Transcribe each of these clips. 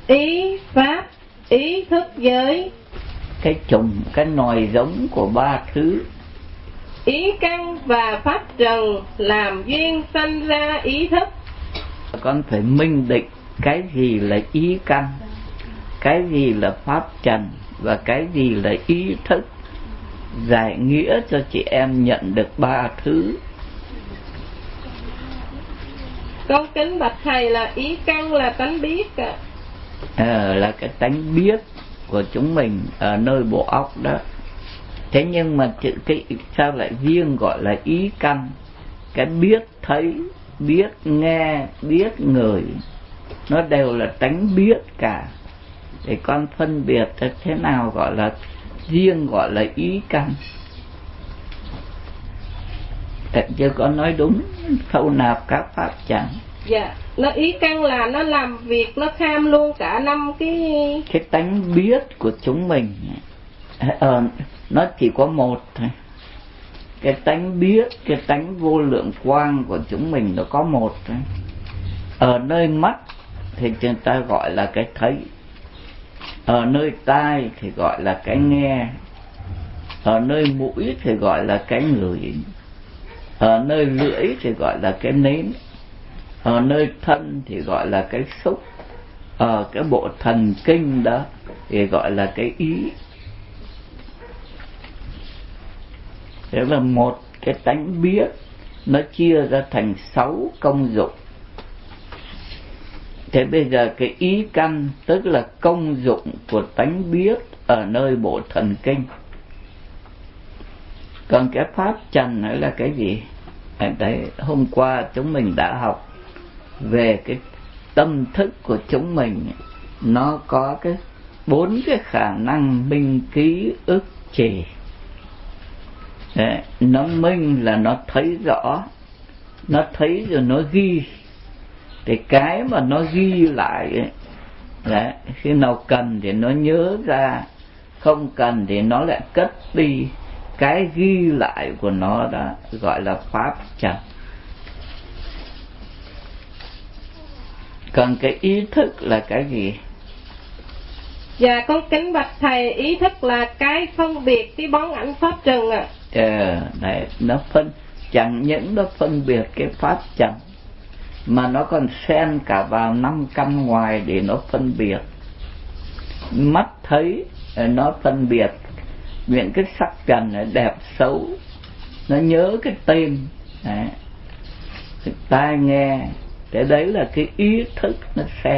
ý pháp, ý thức giới. Cái nòi giống của ba thứ. Ý căn và pháp trần làm duyên sanh ra ý thức. Con phải minh định cái gì là ý căn, cái gì là pháp trần và cái gì là ý thức, giải nghĩa cho chị em nhận được ba thứ. Con kính bạch thầy là ý căn là tánh biết ạ. Là cái tánh biết của chúng mình ở nơi bộ óc đó. Thế nhưng mà sao lại riêng gọi là ý căn? Cái biết thấy, biết nghe, biết ngửi, nó đều là tánh biết cả. Để con phân biệt thế nào gọi là riêng gọi là ý căn. Chứ con nói đúng, thâu nạp các pháp chẳng. Dạ, nó ý căn là nó làm việc, nó tham luôn cả năm cái tánh biết của chúng mình. Nó chỉ có một thôi. Cái tánh biết, cái tánh vô lượng quang của chúng mình nó có một thôi. Ở nơi mắt thì người ta gọi là cái thấy, ở nơi tai thì gọi là cái nghe, ở nơi mũi thì gọi là cái ngửi, ở nơi lưỡi thì gọi là cái nếm, ở nơi thân thì gọi là cái xúc, ở cái bộ thần kinh đó thì gọi là cái ý. Thế là một cái tánh biết nó chia ra thành 6 công dụng. Thế bây giờ cái ý căn tức là công dụng của tánh biết ở nơi bộ thần kinh. Còn cái pháp trần nữa là cái gì? Đấy, hôm qua chúng mình đã học về cái tâm thức của chúng mình. Nó có 4 cái khả năng minh, ký, ức, trì. Đấy, nó minh là nó thấy rõ, nó thấy rồi nó ghi. Thì cái mà nó ghi lại ấy, đấy, khi nào cần thì nó nhớ ra, không cần thì nó lại cất đi. Cái ghi lại của nó đó gọi là pháp trần. Còn cái ý thức là cái gì? Dạ con kính bạch thầy, ý thức là cái phân biệt cái bóng ảnh pháp trần ạ. Đấy, nó chẳng những nó phân biệt cái pháp trần mà nó còn xen cả vào 5 căn ngoài để nó phân biệt. Mắt thấy nó phân biệt những cái sắc trần đẹp xấu, nó nhớ cái tên. Đấy. Tai nghe, cái đấy là cái ý thức nó xen.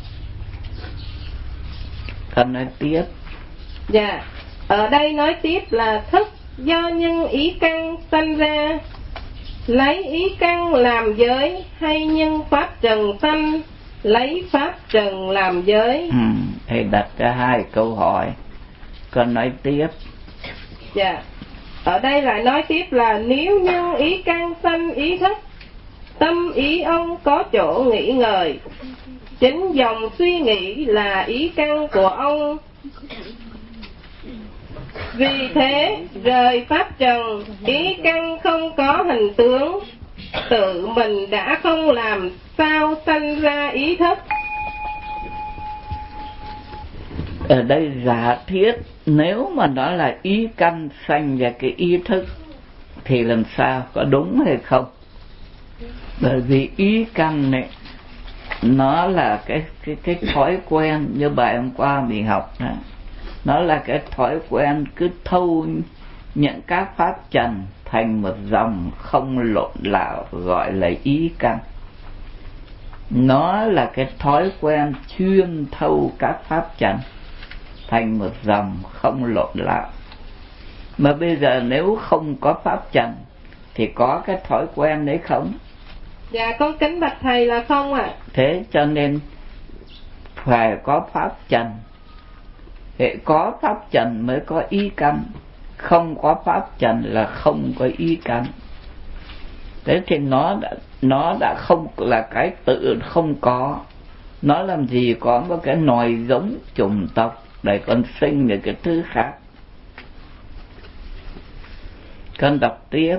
Con nói tiếp. Dạ, ở đây nói tiếp là thức do nhân ý căn sanh ra, lấy ý căn làm giới, hay nhân pháp trần sanh, lấy pháp trần làm giới. Thầy đặt ra 2 câu hỏi. Con nói tiếp. Dạ, ở đây lại nói tiếp là nếu nhân ý căn sanh ý thức, tâm ý ông có chỗ nghĩ ngợi, chính dòng suy nghĩ là ý căn của ông. Vì thế rời pháp trần, ý căn không có hình tướng, tự mình đã không làm sao sanh ra ý thức. Ở đây giả thiết nếu mà nó là ý căn sanh ra cái ý thức thì làm sao, có đúng hay không? Bởi vì ý căn này nó là cái thói quen, như bài hôm qua mình học đó. Nó là cái thói quen cứ thâu những các pháp trần thành một dòng không lộn lạo, gọi là ý căn. Nó là cái thói quen chuyên thâu các pháp trần thành một dòng không lộn lạo. Mà bây giờ nếu không có pháp trần thì có cái thói quen đấy không? Dạ con kính bạch thầy là không ạ. Thế cho nên phải có pháp trần. Để có pháp trần mới có ý căn, không có pháp trần là không có ý căn. Thế thì nó đã không là cái tự không có. Nó làm gì có một cái nòi giống chủng tộc để con sinh được cái thứ khác. Con đọc tiếp.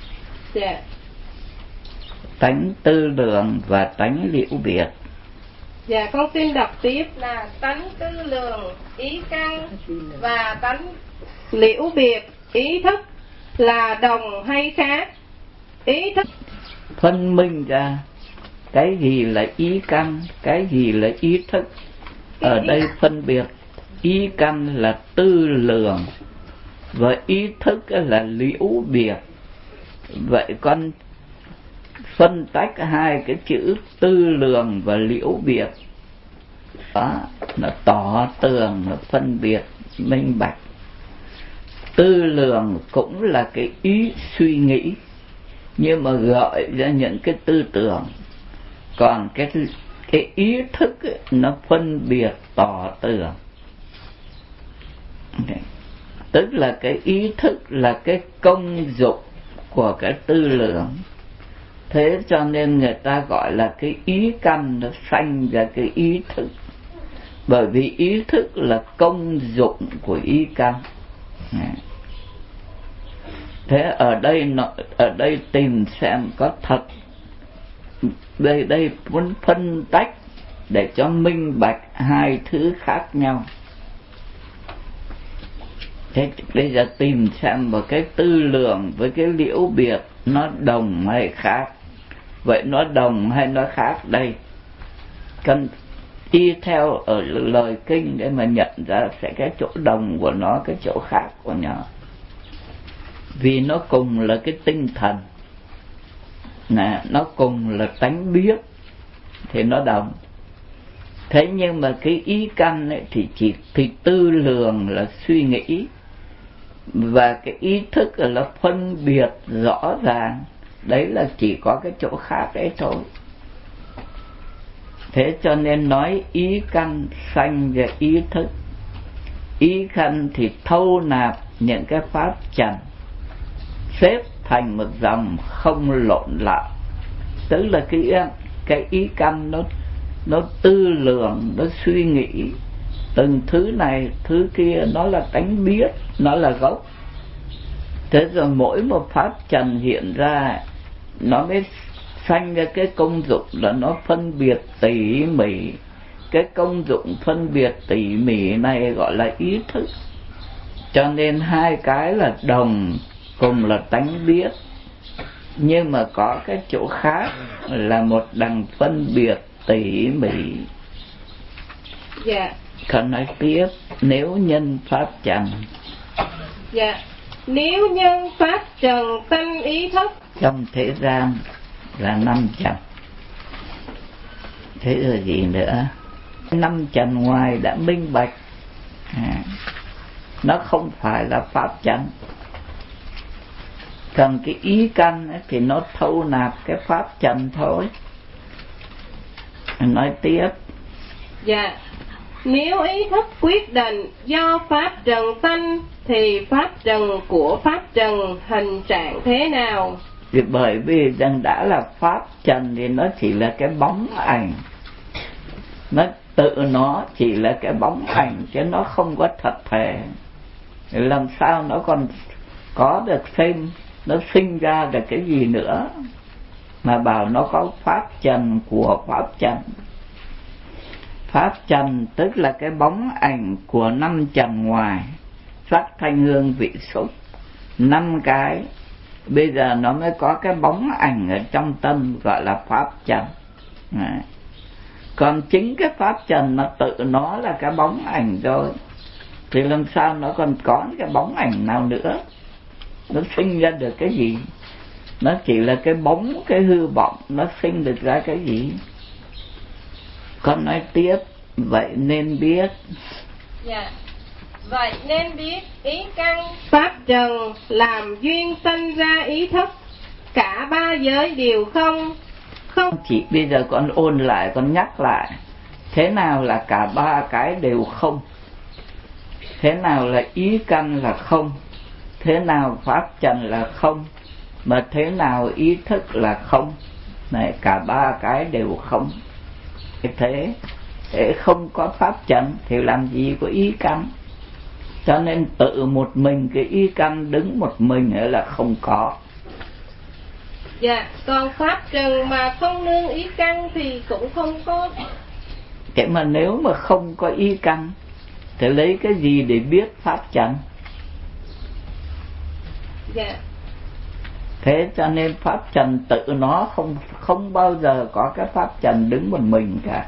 Dạ. Tánh tư lượng và tánh liễu biệt. Dạ con xin đọc tiếp là tánh tư lường, ý căn và tánh liễu biệt. Ý thức là đồng hay khác? Ý thức phân minh ra cái gì là ý căn, cái gì là ý thức. Ở đây phân biệt ý căn là tư lường và ý thức là liễu biệt. Vậy con phân tách hai cái chữ tư lường và liễu biệt đó, nó tỏ tường, nó phân biệt minh bạch. Tư lường cũng là cái ý suy nghĩ, nhưng mà gọi ra những cái tư tưởng. Còn cái ý thức ấy, nó phân biệt tỏ tường. Tức là cái ý thức là cái công dụng của cái tư lường. Thế cho nên người ta gọi là cái ý căn nó sanh ra cái ý thức. Bởi vì ý thức là công dụng của ý căn. Thế ở đây tìm xem có thật. Đây muốn phân tách để cho minh bạch hai thứ khác nhau. Thế bây giờ tìm xem một cái tư lường với cái liễu biệt nó đồng hay khác. Vậy nó đồng hay nó khác đây? Cần đi theo ở lời kinh để mà nhận ra sẽ cái chỗ đồng của nó, cái chỗ khác của nó. Vì nó cùng là cái tinh thần, nó cùng là tánh biết thì nó đồng. Thế nhưng mà cái ý căn ấy thì tư lường là suy nghĩ, và cái ý thức là phân biệt rõ ràng. Đấy là chỉ có cái chỗ khác ấy thôi. Thế cho nên nói ý căn sanh ra ý thức. Ý căn thì thâu nạp những cái pháp trần, xếp thành một dòng không lộn lạo. Tức là cái ý căn nó tư lường, nó suy nghĩ từng thứ này thứ kia, nó là tánh biết, nó là gốc. Thế rồi mỗi một pháp trần hiện ra nó mới sanh ra cái công dụng là nó phân biệt tỉ mỉ. Cái công dụng phân biệt tỉ mỉ này gọi là ý thức. Cho nên hai cái là đồng, cùng là tánh biết, nhưng mà có cái chỗ khác là một đằng phân biệt tỉ mỉ. Dạ. Còn nói tiếp, nếu nhân pháp trần. Dạ. Nếu nhân pháp trần sanh ý thức. Trong thế gian là 5 trần. Thế rồi gì nữa? 5 trần ngoài đã minh bạch. Nó không phải là pháp trần. Còn cái ý căn ấy, thì nó thâu nạp cái pháp trần thôi. Nói tiếp. Dạ. Nếu ý thức quyết định do pháp trần sanh thì pháp trần của pháp trần hình trạng thế nào? Vì bởi vì rằng đã là pháp trần thì nó chỉ là cái bóng ảnh. Nó tự nó chỉ là cái bóng ảnh chứ nó không có thật thể. Làm sao nó còn có được thêm, nó sinh ra được cái gì nữa mà bảo nó có pháp trần của pháp trần. Pháp trần tức là cái bóng ảnh của 5 trần ngoài, sắc thanh hương vị xúc, 5 cái. Bây giờ nó mới có cái bóng ảnh ở trong tâm gọi là pháp trần. Còn chính cái pháp trần nó tự nó là cái bóng ảnh rồi, thì làm sao nó còn có cái bóng ảnh nào nữa? Nó sinh ra được cái gì? Nó chỉ là cái bóng, cái hư vọng, nó sinh được ra cái gì? Con nói tiếp. Vậy nên biết. Dạ. Vậy nên biết ý căn pháp trần làm duyên sanh ra ý thức. Cả ba giới đều không. Chỉ bây giờ con ôn lại, con nhắc lại. Thế nào là cả ba cái đều không? Thế nào là ý căn là không? Thế nào pháp trần là không? Mà thế nào ý thức là không? Này, cả ba cái đều không. Thế không có pháp trần thì làm gì có ý căn? Cho nên tự một mình cái ý căn đứng một mình ấy là không có. Dạ, còn pháp trần mà không nương ý căn thì cũng không có. Thế mà nếu mà không có ý căn thì lấy cái gì để biết pháp trần? Dạ. Thế cho nên pháp trần tự nó không bao giờ có cái pháp trần đứng một mình cả.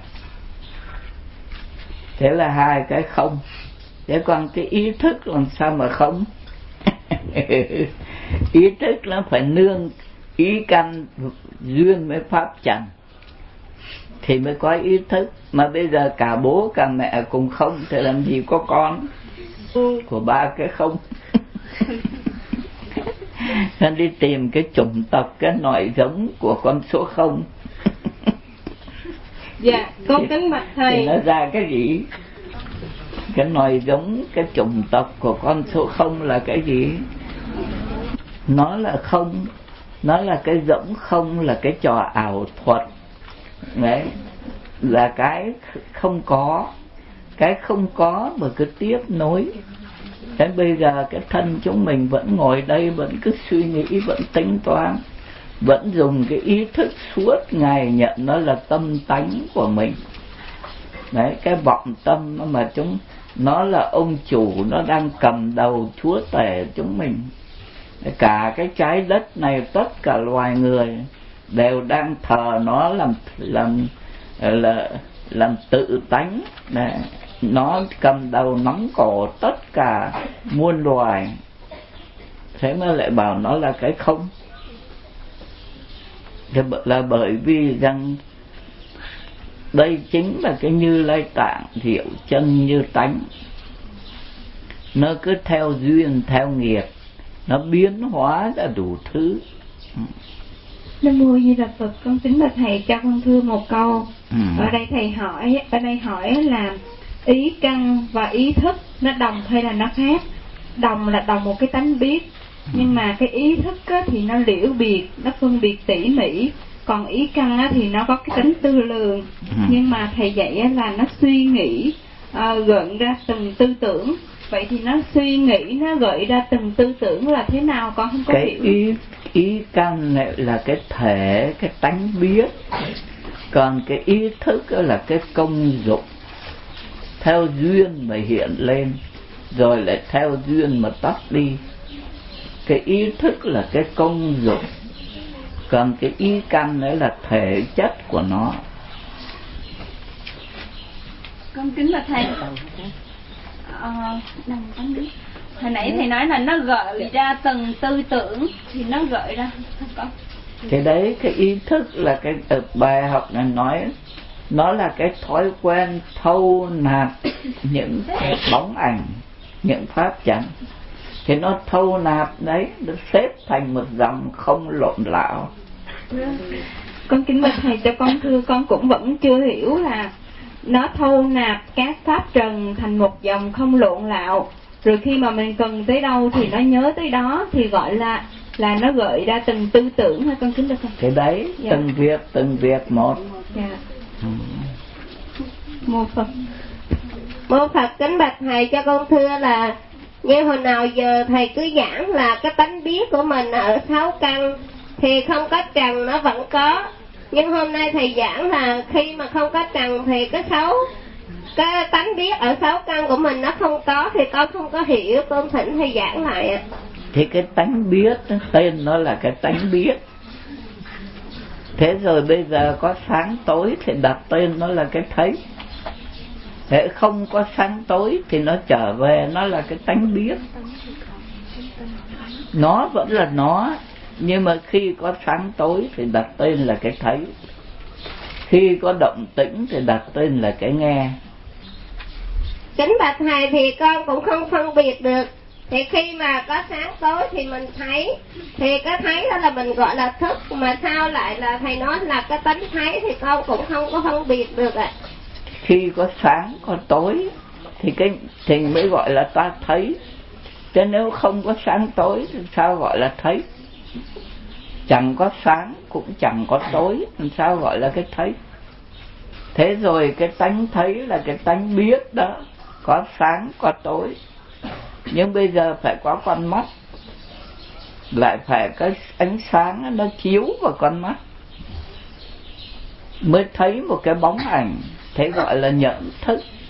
Thế là hai cái không. Thế còn cái ý thức làm sao mà không? Ý thức nó phải nương ý căn duyên với pháp trần thì mới có ý thức. Mà bây giờ cả bố cả mẹ cùng không thì làm gì có con của ba cái không. Nên đi tìm cái chủng tộc, cái nội giống của con số không. Dạ, con kính bạch thầy. Thì nó ra cái gì? Cái nội giống, cái chủng tộc của con số không là cái gì? Nó là không, nó là cái rỗng không, là cái trò ảo thuật. Đấy, là cái không có. Cái không có mà cứ tiếp nối. Thế bây giờ cái thân chúng mình vẫn ngồi đây, vẫn cứ suy nghĩ, vẫn tính toán, vẫn dùng cái ý thức suốt ngày nhận nó là tâm tánh của mình. Đấy, cái vọng tâm mà nó là ông chủ, nó đang cầm đầu chúa tể chúng mình. Cả cái trái đất này, tất cả loài người đều đang thờ nó làm tự tánh. Đấy, nó cầm đầu nắm cổ tất cả muôn loài. Thế mà lại bảo nó là cái không. Thế là bởi vì rằng đây chính là cái Như Lai Tạng diệu chân như tánh. Nó cứ theo duyên, theo nghiệp, nó biến hóa ra đủ thứ. Nam mô Di Đà Phật. Con kính bạch thầy cho con thưa một câu. Ở đây thầy hỏi là ý căn và ý thức nó đồng hay là nó khác? Đồng là đồng một cái tánh biết, nhưng mà cái ý thức á, thì nó liễu biệt, nó phân biệt tỉ mỉ. Còn ý căn á, thì nó có cái tính tư lường. Nhưng mà thầy dạy á, là nó suy nghĩ, gợi ra từng tư tưởng. Vậy thì nó suy nghĩ, nó gợi ra từng tư tưởng là thế nào con không có cái hiểu. Ý căn này là cái thể, cái tánh biết. Còn cái ý thức là cái công dụng, theo duyên mà hiện lên, rồi lại theo duyên mà tắt đi. Cái ý thức là cái công dụng, còn cái ý căn đấy là thể chất của nó. Con kính bạch thầy, hồi nãy thầy nói là nó gợi ra từng tư tưởng, thì nó gợi ra không có. Cái đấy, cái ý thức là cái bài học này nói, nó là cái thói quen thâu nạp những bóng ảnh, những pháp chẳng. Thì nó thâu nạp đấy, nó xếp thành một dòng không lộn lạo. Con kính bạch thầy cho con thưa, con cũng vẫn chưa hiểu là nó thâu nạp các pháp trần thành một dòng không lộn lạo, rồi khi mà mình cần tới đâu thì nó nhớ tới đó, thì gọi là nó gợi ra từng tư tưởng hay con kính bạch thầy? Cái đấy, dạ. Từng việc một. Dạ. Mô Phật. Mô Phật kính bạch thầy cho con thưa là như hồi nào giờ thầy cứ giảng là cái tánh biết của mình ở 6 căn thì không có trần nó vẫn có, nhưng hôm nay thầy giảng là khi mà không có trần thì cái tánh biết ở 6 căn của mình nó không có, thì con không có hiểu, con thỉnh thầy giảng lại ạ. Thì cái tánh biết, tên nó là cái tánh biết. Thế rồi bây giờ có sáng tối thì đặt tên nó là cái thấy. Thế không có sáng tối thì nó trở về, nó là cái tánh biết. Nó vẫn là nó, nhưng mà khi có sáng tối thì đặt tên là cái thấy. Khi có động tĩnh thì đặt tên là cái nghe. Kính bạch thầy, thì con cũng không phân biệt được. Thì khi mà có sáng tối thì mình thấy, thì cái thấy đó là mình gọi là thức, mà sao lại là thầy nói là cái tánh thấy, thì con cũng không có phân biệt được ạ. Khi có sáng có tối thì mới gọi là ta thấy. Chứ nếu không có sáng tối thì sao gọi là thấy? Chẳng có sáng cũng chẳng có tối, làm sao gọi là cái thấy? Thế rồi cái tánh thấy là cái tánh biết đó, có sáng có tối. Nhưng bây giờ phải có con mắt, lại phải có ánh sáng nó chiếu vào con mắt, mới thấy một cái bóng ảnh. thế gọi là nhận thức.